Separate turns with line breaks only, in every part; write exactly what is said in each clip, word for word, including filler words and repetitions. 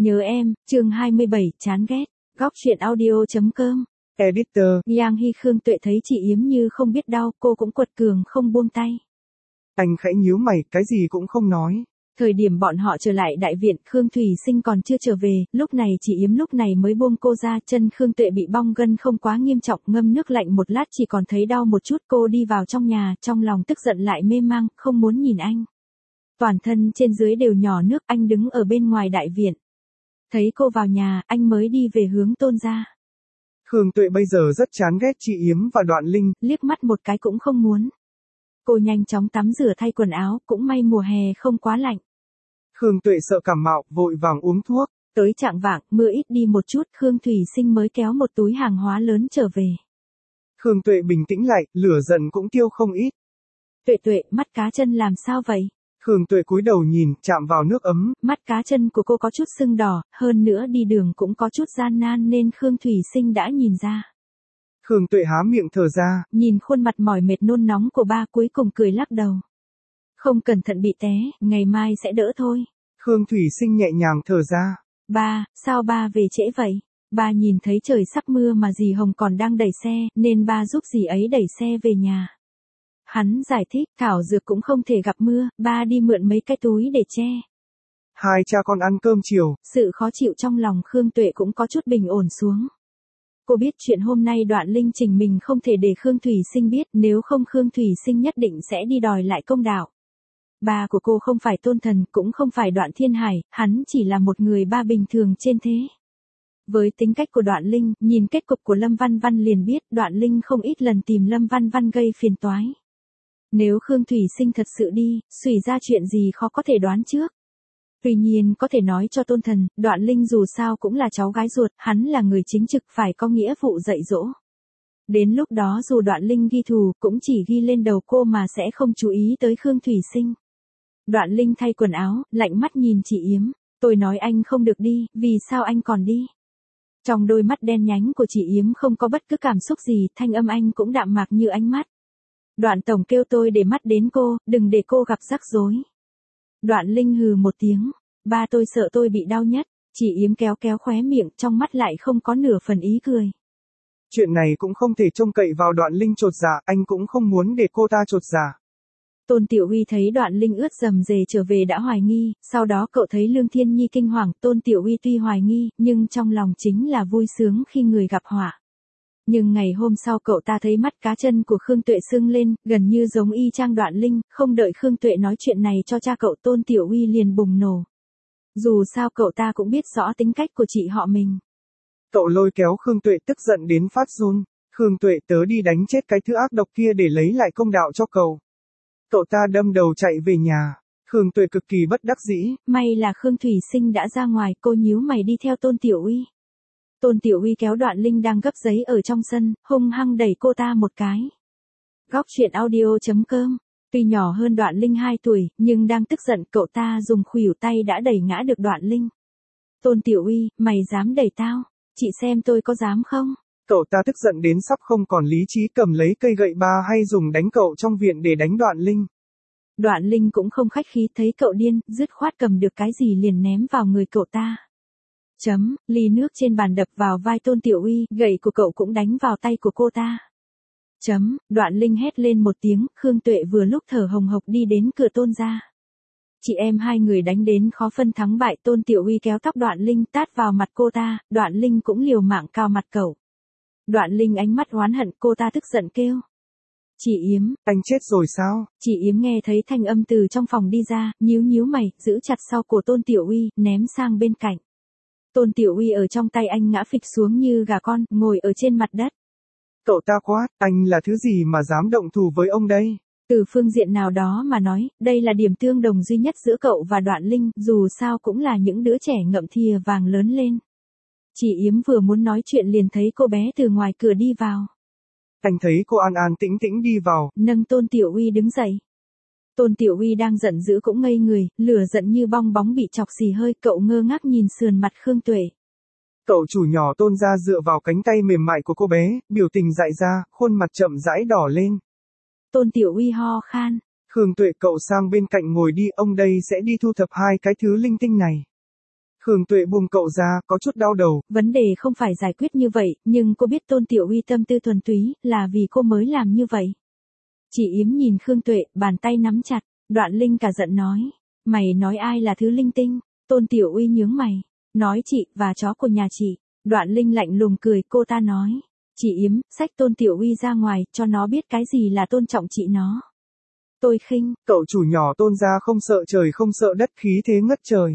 Nhớ em, chương hai mươi bảy, chán ghét. Góc truyện audio.com.
Editor.
Yang Hy Khương Tuệ thấy chị Yếm như không biết đau, cô cũng quật cường không buông tay.
Anh khẽ nhíu mày, cái gì cũng không nói.
Thời điểm bọn họ trở lại đại viện, Khương Thủy Sinh còn chưa trở về, lúc này chị Yếm lúc này mới buông cô ra, chân Khương Tuệ bị bong gân không quá nghiêm trọng, ngâm nước lạnh một lát chỉ còn thấy đau một chút. Cô đi vào trong nhà, trong lòng tức giận lại mê mang, không muốn nhìn anh. Toàn thân trên dưới đều nhỏ nước, anh đứng ở bên ngoài đại viện. Thấy cô vào nhà, anh mới đi về hướng Tôn gia.
Khương Tuệ bây giờ rất chán ghét chị Yếm và Đoạn Linh.
Liếc mắt một cái cũng không muốn. Cô nhanh chóng tắm rửa thay quần áo, cũng may mùa hè không quá lạnh.
Khương Tuệ sợ cảm mạo, vội vàng uống thuốc.
Tới chạng vạng, mưa ít đi một chút, Khương Thủy Sinh mới kéo một túi hàng hóa lớn trở về.
Khương Tuệ bình tĩnh lại, lửa giận cũng tiêu không ít.
Tuệ Tuệ, mắt cá chân làm sao vậy?
Khương Tuệ cúi đầu nhìn, chạm vào nước ấm.
Mắt cá chân của cô có chút sưng đỏ, hơn nữa đi đường cũng có chút gian nan nên Khương Thủy Sinh đã nhìn ra.
Khương Tuệ há miệng thở ra.
Nhìn khuôn mặt mỏi mệt nôn nóng của ba cuối cùng cười lắc đầu. Không cẩn thận bị té, ngày mai sẽ đỡ thôi.
Khương Thủy Sinh nhẹ nhàng thở ra.
Ba, sao ba về trễ vậy? Ba nhìn thấy trời sắp mưa mà dì Hồng còn đang đẩy xe, nên ba giúp dì ấy đẩy xe về nhà. Hắn giải thích, thảo dược cũng không thể gặp mưa, ba đi mượn mấy cái túi để che.
Hai cha con ăn cơm chiều.
Sự khó chịu trong lòng Khương Tuệ cũng có chút bình ổn xuống. Cô biết chuyện hôm nay Đoạn Linh trình mình không thể để Khương Thủy Sinh biết, nếu không Khương Thủy Sinh nhất định sẽ đi đòi lại công đạo. Ba của cô không phải Tôn Thần, cũng không phải Đoạn Thiên Hải, hắn chỉ là một người ba bình thường trên thế. Với tính cách của Đoạn Linh, nhìn kết cục của Lâm Văn Văn liền biết Đoạn Linh không ít lần tìm Lâm Văn Văn gây phiền toái. Nếu Khương Thủy Sinh thật sự đi, xảy ra chuyện gì khó có thể đoán trước. Tuy nhiên có thể nói cho Tôn Thần, Đoạn Linh dù sao cũng là cháu gái ruột, hắn là người chính trực phải có nghĩa vụ dạy dỗ. Đến lúc đó dù Đoạn Linh ghi thù, cũng chỉ ghi lên đầu cô mà sẽ không chú ý tới Khương Thủy Sinh. Đoạn Linh thay quần áo, lạnh mắt nhìn chị Yếm. Tôi nói anh không được đi, vì sao anh còn đi? Trong đôi mắt đen nhánh của chị Yếm không có bất cứ cảm xúc gì, thanh âm anh cũng đạm mạc như ánh mắt. Đoạn tổng kêu tôi để mắt đến cô, đừng để cô gặp rắc rối. Đoạn Linh hừ một tiếng. Ba tôi sợ tôi bị đau nhất. Chị Yếm kéo kéo khóe miệng, trong mắt lại không có nửa phần ý cười.
Chuyện này cũng không thể trông cậy vào Đoạn Linh trột dạ, anh cũng không muốn để cô ta trột dạ.
Tôn Tiểu Uy thấy Đoạn Linh ướt dầm dề trở về đã hoài nghi, sau đó cậu thấy Lương Thiên Nhi kinh hoàng, Tôn Tiểu Uy tuy hoài nghi, nhưng trong lòng chính là vui sướng khi người gặp họa. Nhưng ngày hôm sau cậu ta thấy mắt cá chân của Khương Tuệ sưng lên, gần như giống y chang Đoạn Linh, không đợi Khương Tuệ nói chuyện này cho cha cậu, Tôn Tiểu Uy liền bùng nổ. Dù sao cậu ta cũng biết rõ tính cách của chị họ mình.
Cậu lôi kéo Khương Tuệ tức giận đến phát run. Khương Tuệ, tớ đi đánh chết cái thứ ác độc kia để lấy lại công đạo cho cậu. Cậu ta đâm đầu chạy về nhà. Khương Tuệ cực kỳ bất đắc dĩ.
May là Khương Thủy Sinh đã ra ngoài, cô nhíu mày đi theo Tôn Tiểu Uy. Tôn Tiểu Uy kéo Đoạn Linh đang gấp giấy ở trong sân, hung hăng đẩy cô ta một cái. Góc truyện audio.com. Tuy nhỏ hơn Đoạn Linh hai tuổi, nhưng đang tức giận, cậu ta dùng khuỷu tay đã đẩy ngã được Đoạn Linh. Tôn Tiểu Uy, mày dám đẩy tao? Chị xem tôi có dám không?
Cậu ta tức giận đến sắp không còn lý trí, cầm lấy cây gậy ba hay dùng đánh cậu trong viện để đánh Đoạn Linh.
Đoạn Linh cũng không khách khí, thấy cậu điên, dứt khoát cầm được cái gì liền ném vào người cậu ta. Chấm, ly nước trên bàn đập vào vai Tôn Tiểu Uy, gậy của cậu cũng đánh vào tay của cô ta. Chấm, Đoạn Linh hét lên một tiếng, Khương Tuệ vừa lúc thở hồng hộc đi đến cửa Tôn gia. Chị em hai người đánh đến khó phân thắng bại, Tôn Tiểu Uy kéo tóc Đoạn Linh tát vào mặt cô ta, Đoạn Linh cũng liều mạng cào mặt cậu. Đoạn Linh ánh mắt oán hận, cô ta tức giận kêu. Chị Yếm,
anh chết rồi sao?
Chị Yếm nghe thấy thanh âm từ trong phòng đi ra, nhíu nhíu mày, giữ chặt sau cổ Tôn Tiểu Uy, ném sang bên cạnh. Tôn Tiểu Uy ở trong tay anh ngã phịch xuống như gà con, ngồi ở trên mặt đất.
Cậu ta quát, anh là thứ gì mà dám động thủ với ông đây?
Từ phương diện nào đó mà nói, đây là điểm tương đồng duy nhất giữa cậu và Đoạn Linh, dù sao cũng là những đứa trẻ ngậm thìa vàng lớn lên. Chị Yếm vừa muốn nói chuyện liền thấy cô bé từ ngoài cửa đi vào.
Anh thấy cô an an tĩnh tĩnh đi vào,
nâng Tôn Tiểu Uy đứng dậy. Tôn Tiểu Uy đang giận dữ cũng ngây người, lửa giận như bong bóng bị chọc xì hơi, cậu ngơ ngác nhìn sườn mặt Khương Tuệ.
Cậu chủ nhỏ Tôn ra dựa vào cánh tay mềm mại của cô bé, biểu tình dại ra, khuôn mặt chậm rãi đỏ lên.
Tôn Tiểu Uy ho khan.
Khương Tuệ, cậu sang bên cạnh ngồi đi, ông đây sẽ đi thu thập hai cái thứ linh tinh này. Khương Tuệ buông cậu ra, có chút đau đầu.
Vấn đề không phải giải quyết như vậy, nhưng cô biết Tôn Tiểu Uy tâm tư thuần túy, là vì cô mới làm như vậy. Chị Yếm nhìn Khương Tuệ, bàn tay nắm chặt, Đoạn Linh cả giận nói. Mày nói ai là thứ linh tinh? Tôn Tiểu Uy nhướng mày. Nói chị, và chó của nhà chị. Đoạn Linh lạnh lùng cười, cô ta nói. Chị Yếm, xách Tôn Tiểu Uy ra ngoài, cho nó biết cái gì là tôn trọng chị nó. Tôi khinh.
Cậu chủ nhỏ Tôn gia không sợ trời không sợ đất, khí thế ngất trời.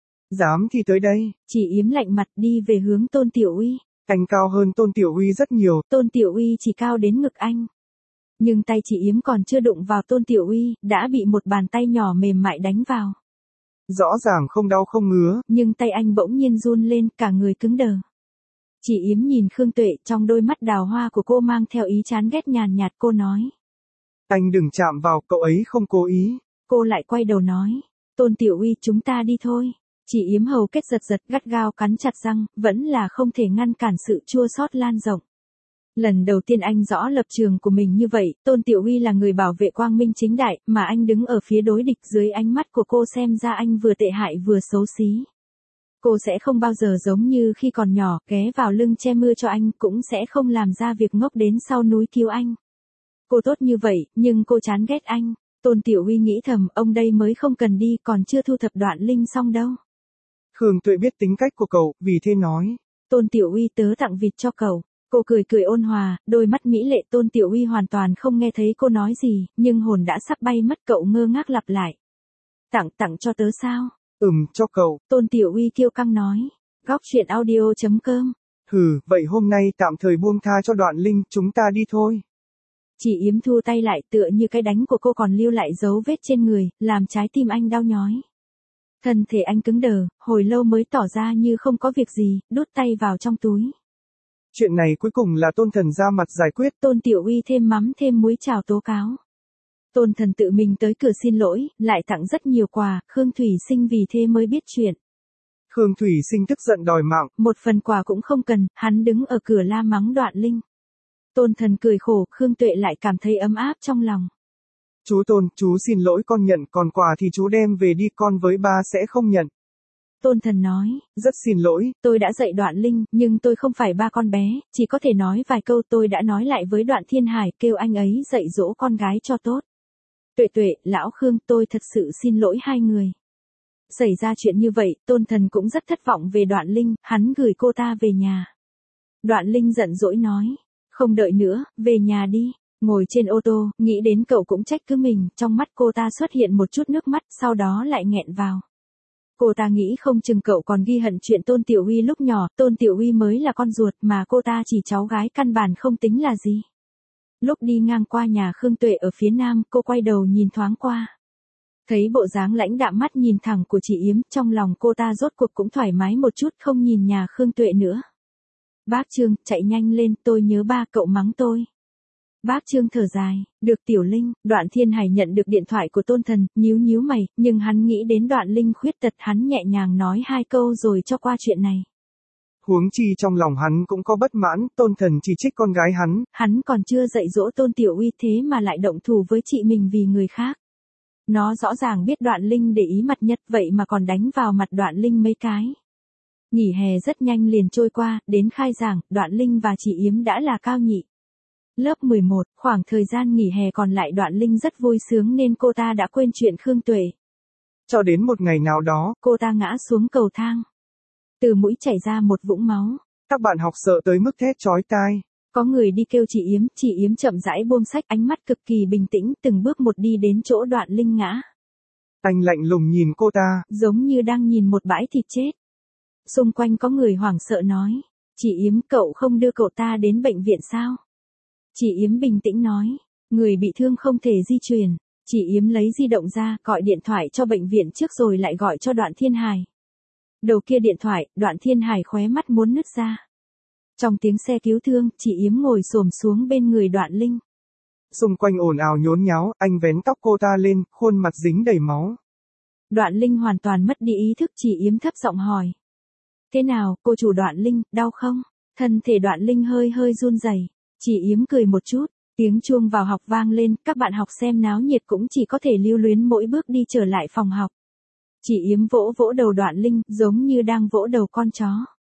Dám thì tới đây.
Chị Yếm lạnh mặt đi về hướng Tôn Tiểu Uy.
Anh cao hơn Tôn Tiểu Uy rất nhiều.
Tôn Tiểu Uy chỉ cao đến ngực anh. Nhưng tay chị Yếm còn chưa đụng vào Tôn Tiểu Uy, đã bị một bàn tay nhỏ mềm mại đánh vào.
Rõ ràng không đau không ngứa.
Nhưng tay anh bỗng nhiên run lên, cả người cứng đờ. Chị Yếm nhìn Khương Tuệ, trong đôi mắt đào hoa của cô mang theo ý chán ghét nhàn nhạt, cô nói.
Anh đừng chạm vào, cậu ấy không cố ý.
Cô lại quay đầu nói. Tôn Tiểu Uy, chúng ta đi thôi. Chị Yếm hầu kết giật giật, gắt gao cắn chặt răng, vẫn là không thể ngăn cản sự chua xót lan rộng. Lần đầu tiên anh rõ lập trường của mình như vậy, Tôn Tiểu Uy là người bảo vệ quang minh chính đại, mà anh đứng ở phía đối địch, dưới ánh mắt của cô xem ra anh vừa tệ hại vừa xấu xí. Cô sẽ không bao giờ giống như khi còn nhỏ, ghé vào lưng che mưa cho anh, cũng sẽ không làm ra việc ngốc đến sau núi cứu anh. Cô tốt như vậy, nhưng cô chán ghét anh. Tôn Tiểu Uy nghĩ thầm, ông đây mới không cần đi, còn chưa thu thập Đoạn Linh xong đâu.
Khương Tuệ biết tính cách của cậu, vì thế nói.
Tôn Tiểu Uy, tớ tặng vịt cho cậu. Cô cười cười ôn hòa, đôi mắt mỹ lệ. Tôn Tiểu Uy hoàn toàn không nghe thấy cô nói gì, nhưng hồn đã sắp bay mất, cậu ngơ ngác lặp lại. Tặng tặng cho tớ sao?
Ừm, cho cậu.
Tôn Tiểu Uy kiêu căng nói. Góc truyện audio chấm com.
Hừ, vậy hôm nay tạm thời buông tha cho Đoạn Linh, chúng ta đi thôi.
Chị Yếm thu tay lại, tựa như cái đánh của cô còn lưu lại dấu vết trên người, làm trái tim anh đau nhói. Thân thể anh cứng đờ, hồi lâu mới tỏ ra như không có việc gì, đút tay vào trong túi.
Chuyện này cuối cùng là Tôn Thần ra mặt giải quyết.
Tôn Tiểu Uy thêm mắm thêm muối chào tố cáo. Tôn Thần tự mình tới cửa xin lỗi, lại tặng rất nhiều quà, Khương Thủy Sinh vì thế mới biết chuyện.
Khương Thủy Sinh tức giận đòi mạng.
Một phần quà cũng không cần, hắn đứng ở cửa la mắng Đoạn Linh. Tôn Thần cười khổ, Khương Tuệ lại cảm thấy ấm áp trong lòng.
Chú Tôn, chú xin lỗi con nhận, còn quà thì chú đem về đi, con với ba sẽ không nhận.
Tôn Thần nói,
rất xin lỗi,
tôi đã dạy Đoạn Linh, nhưng tôi không phải ba con bé, chỉ có thể nói vài câu. Tôi đã nói lại với Đoạn Thiên Hải, kêu anh ấy dạy dỗ con gái cho tốt. Tuệ Tuệ, lão Khương, tôi thật sự xin lỗi hai người. Xảy ra chuyện như vậy, Tôn Thần cũng rất thất vọng về Đoạn Linh, hắn gửi cô ta về nhà. Đoạn Linh giận dỗi nói, không đợi nữa, về nhà đi. Ngồi trên ô tô, nghĩ đến cậu cũng trách cứ mình, trong mắt cô ta xuất hiện một chút nước mắt, sau đó lại nghẹn vào. Cô ta nghĩ không chừng cậu còn ghi hận chuyện Tôn Tiểu Uy lúc nhỏ, Tôn Tiểu Uy mới là con ruột mà cô ta chỉ cháu gái căn bản không tính là gì. Lúc đi ngang qua nhà Khương Tuệ ở phía nam, cô quay đầu nhìn thoáng qua. Thấy bộ dáng lãnh đạm mắt nhìn thẳng của chị Yếm, trong lòng cô ta rốt cuộc cũng thoải mái một chút, không nhìn nhà Khương Tuệ nữa. Bác Trương, chạy nhanh lên, tôi nhớ ba cậu mắng tôi. Bác Trương thở dài, được Tiểu Linh. Đoạn Thiên Hải nhận được điện thoại của Tôn Thần, nhíu nhíu mày, nhưng hắn nghĩ đến Đoạn Linh khuyết tật, hắn nhẹ nhàng nói hai câu rồi cho qua chuyện này.
Huống chi trong lòng hắn cũng có bất mãn, Tôn Thần chỉ trích con gái hắn.
Hắn còn chưa dạy dỗ Tôn Tiểu Uy thế mà lại động thủ với chị mình vì người khác. Nó rõ ràng biết Đoạn Linh để ý mặt Nhất, vậy mà còn đánh vào mặt Đoạn Linh mấy cái. Nghỉ hè rất nhanh liền trôi qua, đến khai giảng, Đoạn Linh và chị Yếm đã là cao nhị. Lớp mười một, khoảng thời gian nghỉ hè còn lại Đoạn Linh rất vui sướng nên cô ta đã quên chuyện Khương Tuệ. Cho đến một ngày nào đó, cô ta ngã xuống cầu thang. Từ mũi chảy ra một vũng máu.
Các bạn học sợ tới mức thét chói tai.
Có người đi kêu chị Yếm, chị Yếm chậm rãi buông sách, ánh mắt cực kỳ bình tĩnh, từng bước một đi đến chỗ Đoạn Linh ngã.
Anh lạnh lùng nhìn cô ta,
giống như đang nhìn một bãi thịt chết. Xung quanh có người hoảng sợ nói, chị Yếm, cậu không đưa cậu ta đến bệnh viện sao? Chị Yếm bình tĩnh nói, người bị thương không thể di chuyển. Chị Yếm lấy di động ra, gọi điện thoại cho bệnh viện trước rồi lại gọi cho Đoạn Thiên Hải. Đầu kia điện thoại, Đoạn Thiên Hải khóe mắt muốn nứt ra. Trong tiếng xe cứu thương, chị Yếm ngồi xổm xuống bên người Đoạn Linh.
Xung quanh ồn ào nhốn nháo, anh vén tóc cô ta lên, khuôn mặt dính đầy máu.
Đoạn Linh hoàn toàn mất đi ý thức, chị Yếm thấp giọng hỏi. Thế nào, cô chủ Đoạn Linh, đau không? Thân thể Đoạn Linh hơi hơi run rẩy. Chị Yếm cười một chút, tiếng chuông vào học vang lên, các bạn học xem náo nhiệt cũng chỉ có thể lưu luyến mỗi bước đi trở lại phòng học. Chị Yếm vỗ vỗ đầu Đoạn Linh, giống như đang vỗ đầu con chó.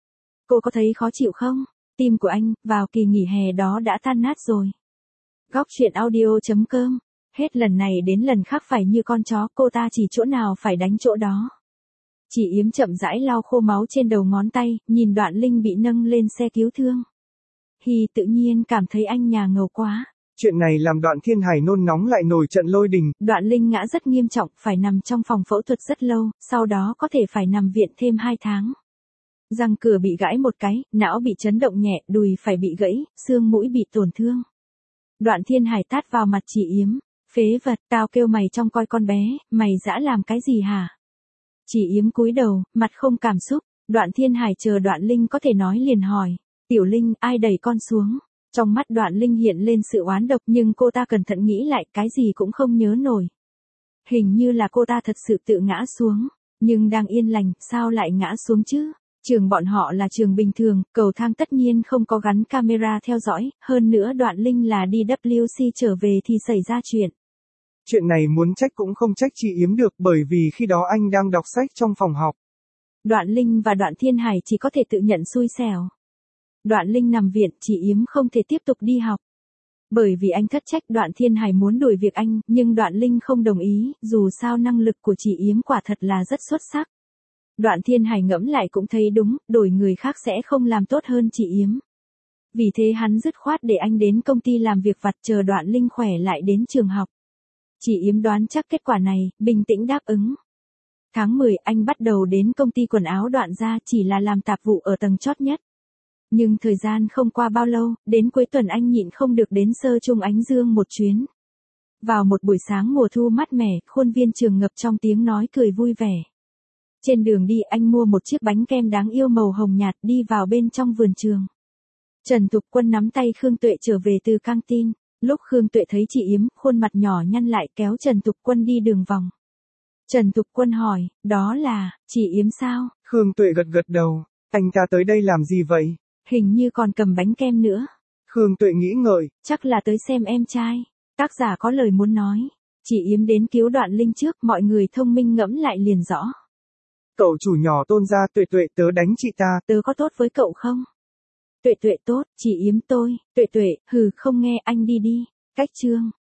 Cô có thấy khó chịu không? Tim của anh, vào kỳ nghỉ hè đó đã tan nát rồi. Góc truyện audio chấm com. Hết lần này đến lần khác phải như con chó, cô ta chỉ chỗ nào phải đánh chỗ đó. Chị Yếm chậm rãi lau khô máu trên đầu ngón tay, nhìn Đoạn Linh bị nâng lên xe cứu thương. Hi tự nhiên cảm thấy anh nhà ngầu quá.
Chuyện này làm Đoạn Thiên Hải nôn nóng lại nổi trận lôi đình.
Đoạn Linh ngã rất nghiêm trọng, phải nằm trong phòng phẫu thuật rất lâu, sau đó có thể phải nằm viện thêm hai tháng. Răng cửa bị gãy một cái, não bị chấn động nhẹ, đùi phải bị gãy, xương mũi bị tổn thương. Đoạn Thiên Hải tát vào mặt chị Yếm. Phế vật, tao kêu mày trông coi con bé, mày dã làm cái gì hả? Chị Yếm cúi đầu, mặt không cảm xúc. Đoạn Thiên Hải chờ Đoạn Linh có thể nói liền hỏi. Tiểu Linh, ai đẩy con xuống? Trong mắt Đoạn Linh hiện lên sự oán độc, nhưng cô ta cẩn thận nghĩ lại, cái gì cũng không nhớ nổi. Hình như là cô ta thật sự tự ngã xuống, nhưng đang yên lành, sao lại ngã xuống chứ? Trường bọn họ là trường bình thường, cầu thang tất nhiên không có gắn camera theo dõi, hơn nữa Đoạn Linh là đi W C trở về thì xảy ra chuyện.
Chuyện này muốn trách cũng không trách chị Yếm được, bởi vì khi đó anh đang đọc sách trong phòng học.
Đoạn Linh và Đoạn Thiên Hải chỉ có thể tự nhận xui xẻo. Đoạn Linh nằm viện, chị Yếm không thể tiếp tục đi học. Bởi vì anh thất trách, Đoạn Thiên Hải muốn đuổi việc anh, nhưng Đoạn Linh không đồng ý, dù sao năng lực của chị Yếm quả thật là rất xuất sắc. Đoạn Thiên Hải ngẫm lại cũng thấy đúng, đổi người khác sẽ không làm tốt hơn chị Yếm. Vì thế hắn dứt khoát để anh đến công ty làm việc vặt, chờ Đoạn Linh khỏe lại đến trường học. Chị Yếm đoán chắc kết quả này, bình tĩnh đáp ứng. Tháng mười, anh bắt đầu đến công ty quần áo Đoạn gia, chỉ là làm tạp vụ ở tầng chót nhất. Nhưng thời gian không qua bao lâu, đến cuối tuần anh nhịn không được đến Sơ Trung Ánh Dương một chuyến. Vào một buổi sáng mùa thu mát mẻ, khuôn viên trường ngập trong tiếng nói cười vui vẻ. Trên đường đi anh mua một chiếc bánh kem đáng yêu màu hồng nhạt, đi vào bên trong vườn trường. Trần Thục Quân nắm tay Khương Tuệ trở về từ căng tin. Lúc Khương Tuệ thấy chị Yếm, khuôn mặt nhỏ nhăn lại, kéo Trần Thục Quân đi đường vòng. Trần Thục Quân hỏi, đó là, chị Yếm sao?
Khương Tuệ gật gật đầu, anh ta tới đây làm gì vậy?
Hình như còn cầm bánh kem nữa.
Khương Tuệ nghĩ ngợi,
chắc là tới xem em trai. Tác giả có lời muốn nói. Chị Yếm đến cứu Đoạn Linh trước, mọi người thông minh ngẫm lại liền rõ.
Cậu chủ nhỏ Tôn gia, Tuệ Tuệ tớ đánh chị ta.
Tớ có tốt với cậu không? Tuệ Tuệ tốt, chị Yếm tôi, Tuệ Tuệ, hừ không nghe, anh đi đi. Cách chương.